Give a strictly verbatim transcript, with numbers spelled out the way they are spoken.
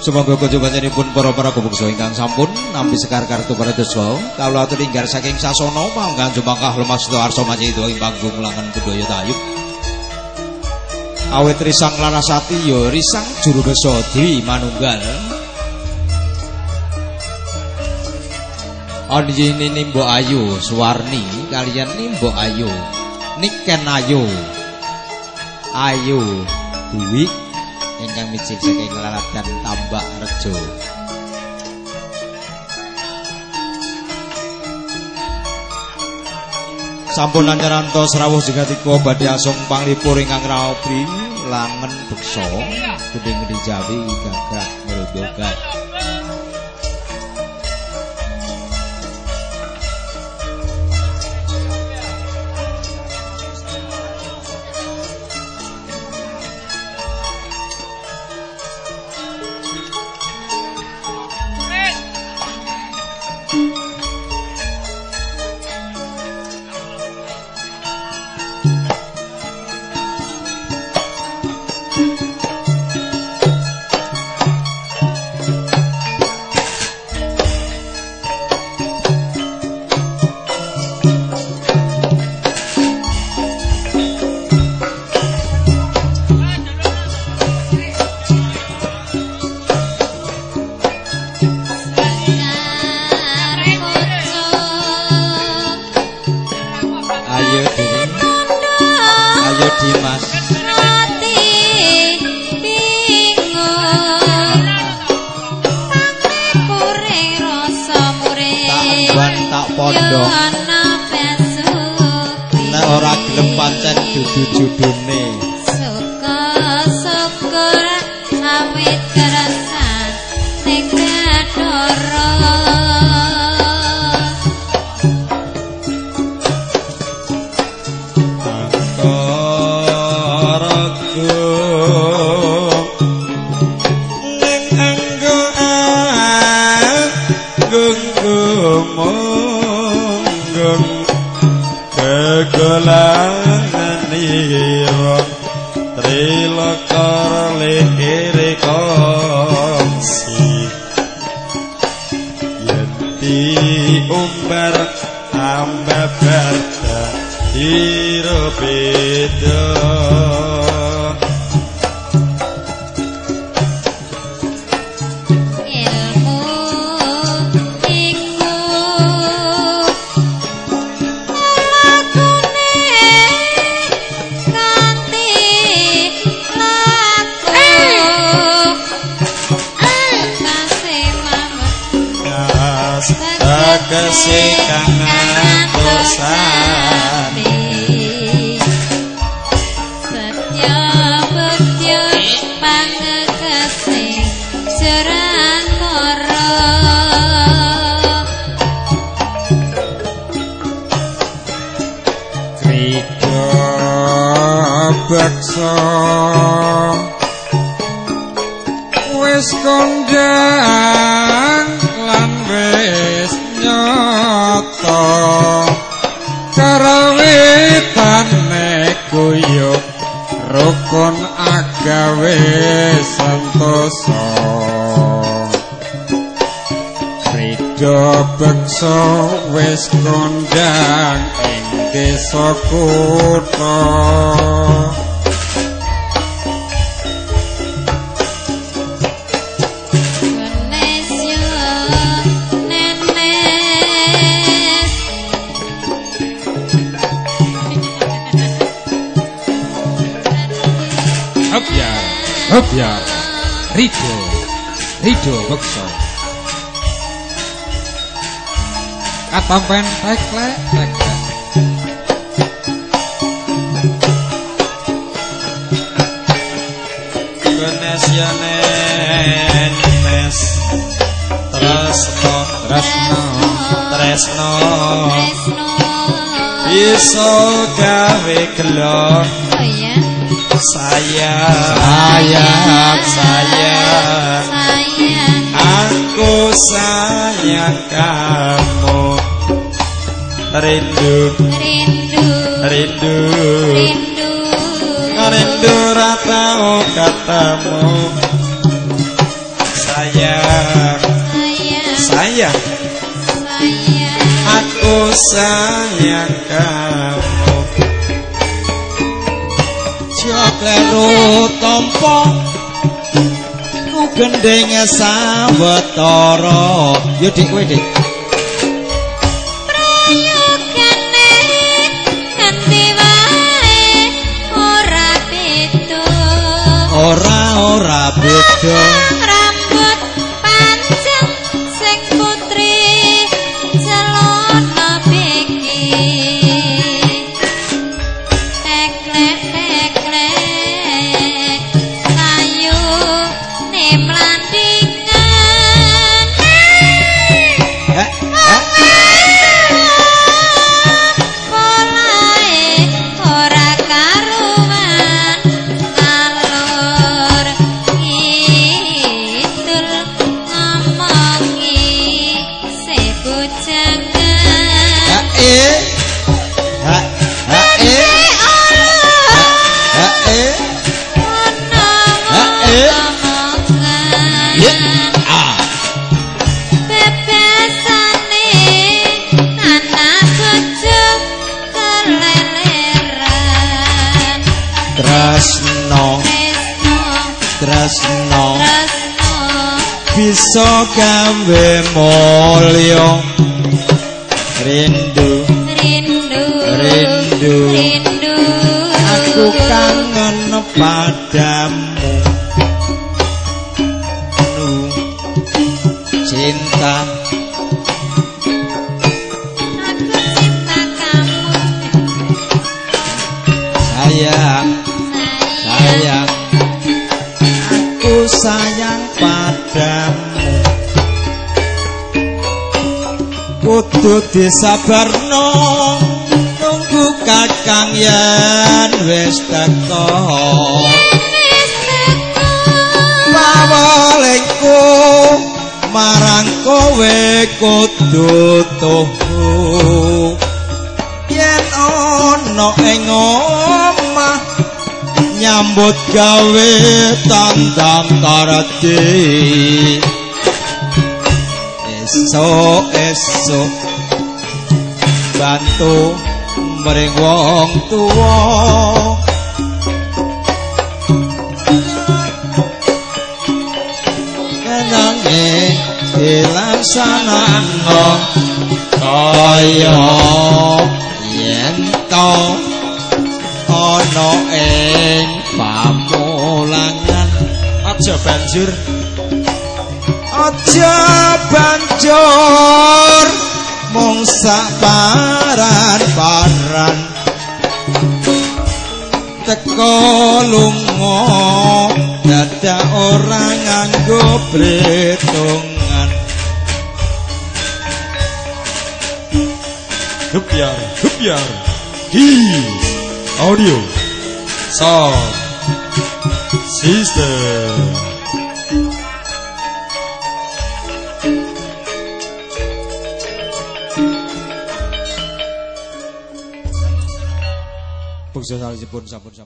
Semoga kunjunganipun para-para gumuksa ingkang sampun nampi sekar kartu paredasa kawula aturi inggar saking sasana panggan jumangkah lemasta arsa macita ing panggung langan budaya tayub. Awit risang Larasati ya risang juru besa Dewi Manunggal. Anjene Nimbo Ayu Suwarni kaliyan Nimbo Ayu Niken Ayu Ayu Dewi ingkang mijil saking Laladan Tambak Rejo. Sampun lancarantos rawuh jagatika badhe asung panglipur ingkang raobi langen beksa gedeng gedhe Jawi gagrak merodogat. Katampen tekle tekle Ganesyane nes tresno tresno tresno iso gawe gelor sayang sayang sayang aku sayang kamu rindu rindu rindu rindu rindu ratau katamu sayang sayang sayang sayang aku sayang kamu Jokleru tompo ku gendeng sawetara yo dik kowe dik prayogane nganti wae ora beda ora ora beda rambut panjang sing putri celana beki teklek teklek kayu ne mlandingan heh polae ora karuan alur kidul ngomongi sebujangan ha eh ha ha eh ha eh ye ah bebasane anak bojo keleleran tresno tresno tresno tresno bisa gawe mulya rindu rindu Rindu. rindu aku kangen padamu nu cinta aku cinta kamu sayang sayang sayang aku sayang padamu kudu disabarno nunggu kakang yen wis teko wis teko pawalengku marang kowe kudu tuhu yen ana ing omah nyambut gawe tandang karati esuk-esuk bantu mring wong tuwa nanging dilaksanakno kaya yen to ana ing pamulangan aja banjur aja banjur mung saparan-paran teko lunga dadak ora nganggo pretongan Gebyar, gebyar. Hi, audio, sound, system. Bungsu salipun sampun